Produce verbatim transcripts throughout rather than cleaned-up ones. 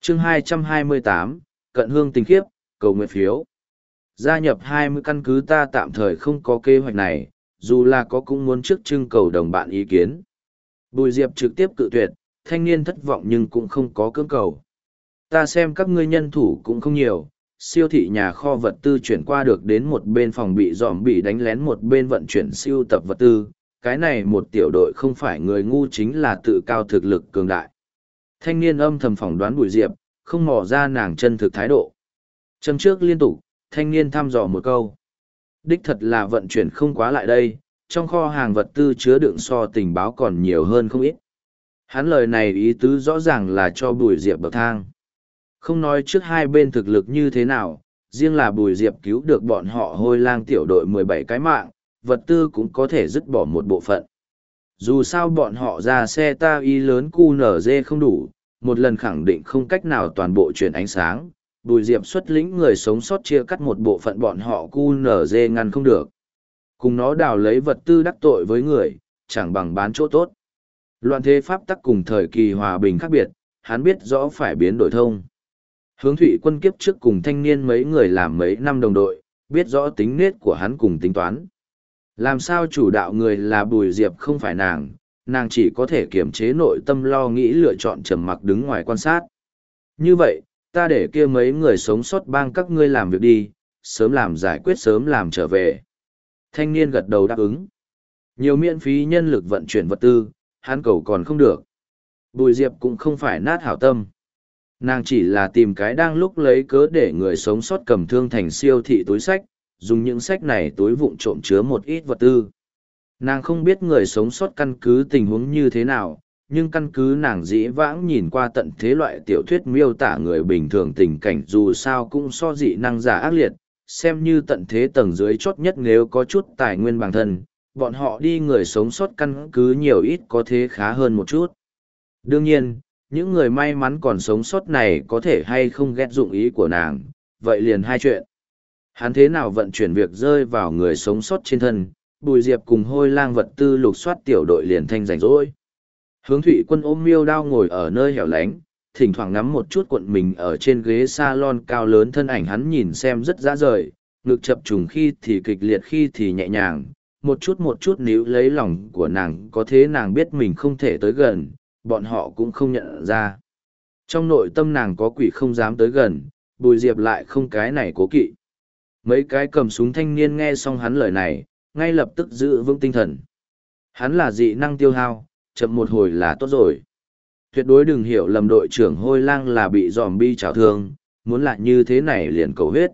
chương hai trăm hai mươi tám, Cận Hương Tình Khiếp, cầu nguyện phiếu. Gia nhập hai mươi căn cứ ta tạm thời không có kế hoạch này, dù là có cũng muốn trước trưng cầu đồng bạn ý kiến. Bùi Diệp trực tiếp cự tuyệt, thanh niên thất vọng nhưng cũng không có cưỡng cầu. Ta xem các ngươi nhân thủ cũng không nhiều, siêu thị nhà kho vật tư chuyển qua được đến một bên phòng bị dòm bị đánh lén, một bên vận chuyển siêu tập vật tư. Cái này một tiểu đội không phải người ngu chính là tự cao thực lực cường đại. Thanh niên âm thầm phỏng đoán Bùi Diệp, không mò ra nàng chân thực thái độ. Châm trước liên tục, thanh niên thăm dò một câu. Đích thật là vận chuyển không quá lại đây, trong kho hàng vật tư chứa đựng so tình báo còn nhiều hơn không ít. Hắn lời này ý tứ rõ ràng là cho Bùi Diệp bậc thang. Không nói trước hai bên thực lực như thế nào, riêng là Bùi Diệp cứu được bọn họ Hôi Lang tiểu đội mười bảy cái mạng, vật tư cũng có thể dứt bỏ một bộ phận. Dù sao bọn họ ra xe ta y lớn cu nở dê không đủ, một lần khẳng định không cách nào toàn bộ chuyển ánh sáng. Bùi Diệp xuất lĩnh người sống sót chia cắt một bộ phận bọn họ cu nở dê ngăn không được. Cùng nó đào lấy vật tư đắc tội với người, chẳng bằng bán chỗ tốt. Loạn thế pháp tắc cùng thời kỳ hòa bình khác biệt, hắn biết rõ phải biến đổi thông. Hướng Thụy Quân kiếp trước cùng thanh niên mấy người làm mấy năm đồng đội, biết rõ tính nết của hắn cùng tính toán. Làm sao chủ đạo người là Bùi Diệp không phải nàng, nàng chỉ có thể kiềm chế nội tâm lo nghĩ lựa chọn trầm mặc đứng ngoài quan sát. Như vậy, ta để kia mấy người sống sót bang các ngươi làm việc đi, sớm làm giải quyết sớm làm trở về. Thanh niên gật đầu đáp ứng. Nhiều miễn phí nhân lực vận chuyển vật tư, hắn cầu còn không được. Bùi Diệp cũng không phải nát hảo tâm. Nàng chỉ là tìm cái đang lúc lấy cớ để người sống sót cầm thương thành siêu thị túi sách, dùng những sách này túi vụn trộm chứa một ít vật tư. Nàng không biết người sống sót căn cứ tình huống như thế nào, nhưng căn cứ nàng dĩ vãng nhìn qua tận thế loại tiểu thuyết miêu tả người bình thường tình cảnh dù sao cũng so dị năng giả ác liệt, xem như tận thế tầng dưới chót nhất nếu có chút tài nguyên bản thân, bọn họ đi người sống sót căn cứ nhiều ít có thế khá hơn một chút. Đương nhiên, những người may mắn còn sống sót này có thể hay không ghét dụng ý của nàng, vậy liền hai chuyện. Hắn thế nào vận chuyển việc rơi vào người sống sót trên thân, Bùi Diệp cùng Hôi Lang vật tư lục soát tiểu đội liền thanh rảnh rỗi. Hướng Thụy Quân ôm miêu đao ngồi ở nơi hẻo lánh, thỉnh thoảng ngắm một chút cuộn mình ở trên ghế salon cao lớn, thân ảnh hắn nhìn xem rất dã rời, ngực chập trùng khi thì kịch liệt khi thì nhẹ nhàng, một chút một chút níu lấy lòng của nàng, có thế nàng biết mình không thể tới gần, bọn họ cũng không nhận ra. Trong nội tâm nàng có quỷ không dám tới gần, Bùi Diệp lại không cái này cố kỵ. Mấy cái cầm súng thanh niên nghe xong hắn lời này, ngay lập tức giữ vững tinh thần. Hắn là dị năng tiêu hao, chậm một hồi là tốt rồi. Tuyệt đối đừng hiểu lầm đội trưởng Hôi Lang là bị zombie trảo thương, muốn lại như thế này liền cầu huyết.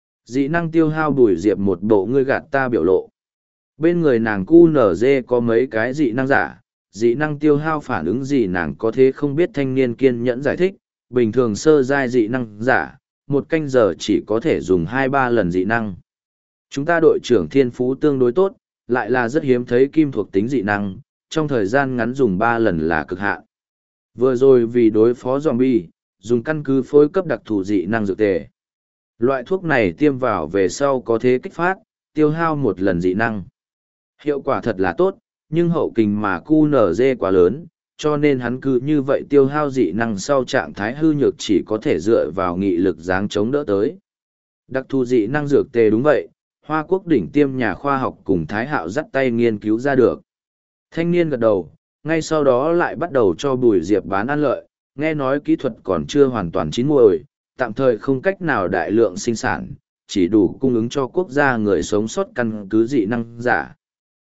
Dị năng tiêu hao Bùi Diệp một bộ ngươi gạt ta biểu lộ. Bên người nàng cu nở dê có mấy cái dị năng giả, dị năng tiêu hao phản ứng gì nàng có thế không biết. Thanh niên kiên nhẫn giải thích, bình thường sơ giai dị năng giả, một canh giờ chỉ có thể dùng hai ba lần dị năng. Chúng ta đội trưởng thiên phú tương đối tốt, lại là rất hiếm thấy kim thuộc tính dị năng, trong thời gian ngắn dùng ba lần là cực hạn. Vừa rồi vì đối phó zombie, dùng căn cứ phối cấp đặc thù dị năng dược tề. Loại thuốc này tiêm vào về sau có thế kích phát, tiêu hao một lần dị năng. Hiệu quả thật là tốt, nhưng hậu kình mà cu nở dê quá lớn, cho nên hắn cứ như vậy tiêu hao dị năng sau trạng thái hư nhược chỉ có thể dựa vào nghị lực dáng chống đỡ tới. Đặc thù dị năng dược tề đúng vậy, Hoa Quốc đỉnh tiêm nhà khoa học cùng Thái Hạo dắt tay nghiên cứu ra được. Thanh niên gật đầu, ngay sau đó lại bắt đầu cho Bùi Diệp bán ăn lợi, nghe nói kỹ thuật còn chưa hoàn toàn chín muồi, tạm thời không cách nào đại lượng sinh sản, chỉ đủ cung ứng cho quốc gia người sống sót căn cứ dị năng giả.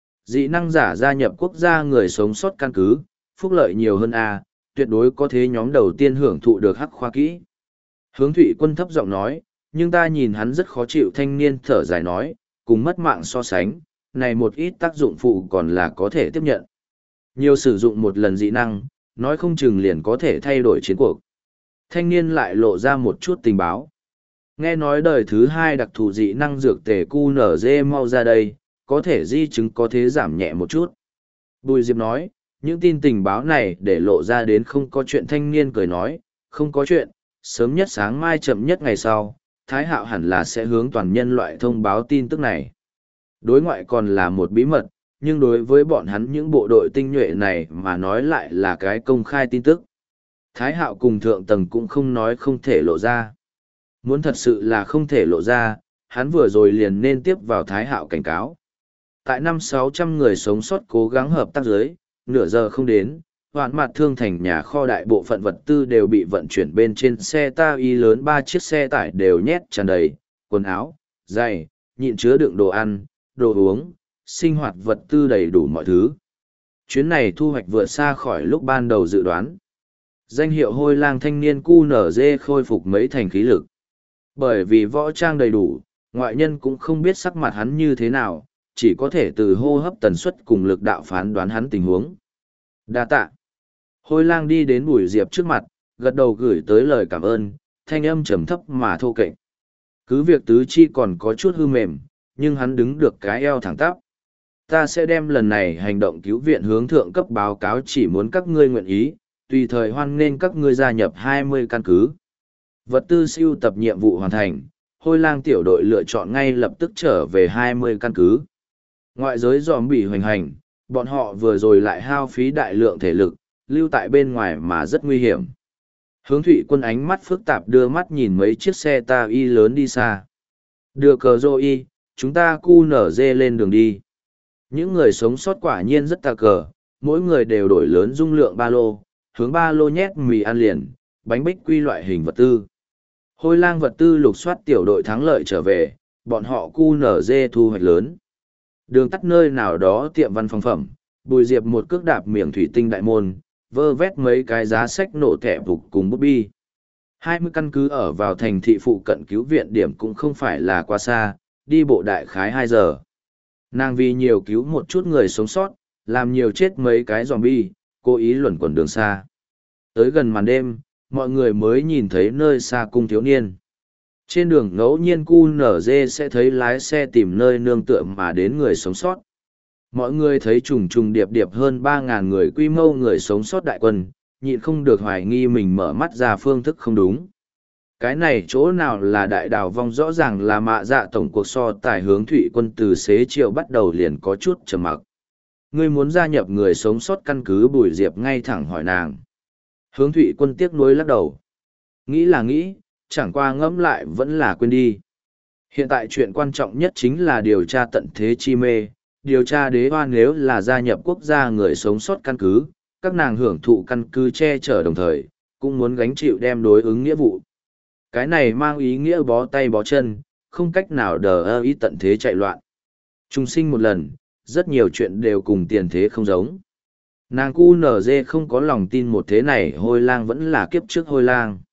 Dị năng giả gia nhập quốc gia người sống sót căn cứ, phúc lợi nhiều hơn A, tuyệt đối có thế nhóm đầu tiên hưởng thụ được hắc khoa kỹ. Hướng Thụy Quân thấp giọng nói, nhưng ta nhìn hắn rất khó chịu. Thanh niên thở dài nói, cùng mất mạng so sánh, này một ít tác dụng phụ còn là có thể tiếp nhận. Nhiều sử dụng một lần dị năng, nói không chừng liền có thể thay đổi chiến cuộc. Thanh niên lại lộ ra một chút tình báo. Nghe nói đời thứ hai đặc thù dị năng dược tề cu nở dê mau ra đây, có thể di chứng có thế giảm nhẹ một chút. Bùi Diệp nói, những tin tình báo này để lộ ra đến không có chuyện. Thanh niên cười nói, không có chuyện, sớm nhất sáng mai chậm nhất ngày sau, Thái Hạo hẳn là sẽ hướng toàn nhân loại thông báo tin tức này. Đối ngoại còn là một bí mật, nhưng đối với bọn hắn những bộ đội tinh nhuệ này mà nói lại là cái công khai tin tức. Thái Hạo cùng thượng tầng cũng không nói không thể lộ ra. Muốn thật sự là không thể lộ ra, hắn vừa rồi liền nên tiếp vào Thái Hạo cảnh cáo. Tại năm sáu trăm người sống sót cố gắng hợp tác giới, nửa giờ không đến, hoạn mặt thương thành nhà kho đại bộ phận vật tư đều bị vận chuyển bên trên xe ta y lớn ba chiếc xe tải đều nhét tràn đầy, quần áo, giày, nhịn chứa đựng đồ ăn, đồ uống, sinh hoạt vật tư đầy đủ mọi thứ. Chuyến này thu hoạch vượt xa khỏi lúc ban đầu dự đoán. Danh hiệu hôi lang thanh niên cu nở dê khôi phục mấy thành khí lực. Bởi vì võ trang đầy đủ, ngoại nhân cũng không biết sắc mặt hắn như thế nào, chỉ có thể từ hô hấp tần suất cùng lực đạo phán đoán hắn tình huống. Đa tạ. Hôi lang đi đến Bùi Diệp trước mặt, gật đầu gửi tới lời cảm ơn, thanh âm trầm thấp mà thô kệch. Cứ việc tứ chi còn có chút hư mềm, nhưng hắn đứng được cái eo thẳng tắp. Ta sẽ đem lần này hành động cứu viện hướng thượng cấp báo cáo, chỉ muốn các ngươi nguyện ý, tùy thời hoan nghênh các ngươi gia nhập hai mươi căn cứ. Vật tư siêu tập nhiệm vụ hoàn thành, hôi lang tiểu đội lựa chọn ngay lập tức trở về hai mươi căn cứ. Ngoại giới giòm bị hoành hành, bọn họ vừa rồi lại hao phí đại lượng thể lực, lưu tại bên ngoài mà rất nguy hiểm. Hướng thủy quân ánh mắt phức tạp đưa mắt nhìn mấy chiếc xe ta y lớn đi xa. Đưa cờ rô y, chúng ta cu nở dê lên đường đi. Những người sống sót quả nhiên rất ta cờ, mỗi người đều đổi lớn dung lượng ba lô, hướng ba lô nhét mì ăn liền, bánh bích quy loại hình vật tư. Hôi lang vật tư lục soát tiểu đội thắng lợi trở về, bọn họ cu nở dê thu hoạch lớn. Đường tắt nơi nào đó tiệm văn phòng phẩm, Bùi Diệp một cước đạp miệng thủy tinh đại môn, vơ vét mấy cái giá sách nổ thẻ phục cùng bút bi. Hai mươi căn cứ ở vào thành thị phụ cận cứu viện điểm cũng không phải là quá xa, đi bộ đại khái hai giờ. Nàng vì nhiều cứu một chút người sống sót, làm nhiều chết mấy cái zombie, cố ý luẩn quẩn đường xa. Tới gần màn đêm, mọi người mới nhìn thấy nơi xa cung thiếu niên. Trên đường ngẫu nhiên cu nở dê sẽ thấy lái xe tìm nơi nương tựa mà đến người sống sót. Mọi người thấy trùng trùng điệp điệp hơn ba ngàn người quy mô người sống sót đại quân, nhịn không được hoài nghi mình mở mắt ra phương thức không đúng. Cái này chỗ nào là đại đảo vong, rõ ràng là mạ dạ tổng cuộc so tài hướng thủy quân từ xế chiều bắt đầu liền có chút trầm mặc. Ngươi muốn gia nhập người sống sót căn cứ? Bùi Diệp ngay thẳng hỏi nàng. Hướng thủy quân tiếc nuối lắc đầu. Nghĩ là nghĩ, chẳng qua ngẫm lại vẫn là quên đi. Hiện tại chuyện quan trọng nhất chính là điều tra tận thế chi mê, điều tra đế oan nếu là gia nhập quốc gia người sống sót căn cứ, các nàng hưởng thụ căn cứ che chở đồng thời, cũng muốn gánh chịu đem đối ứng nghĩa vụ. Cái này mang ý nghĩa bó tay bó chân, không cách nào đờ ơ ý tận thế chạy loạn. Trung sinh một lần, rất nhiều chuyện đều cùng tiền thế không giống. Nàng cu nở dê không có lòng tin một thế này hôi lang vẫn là kiếp trước hôi lang.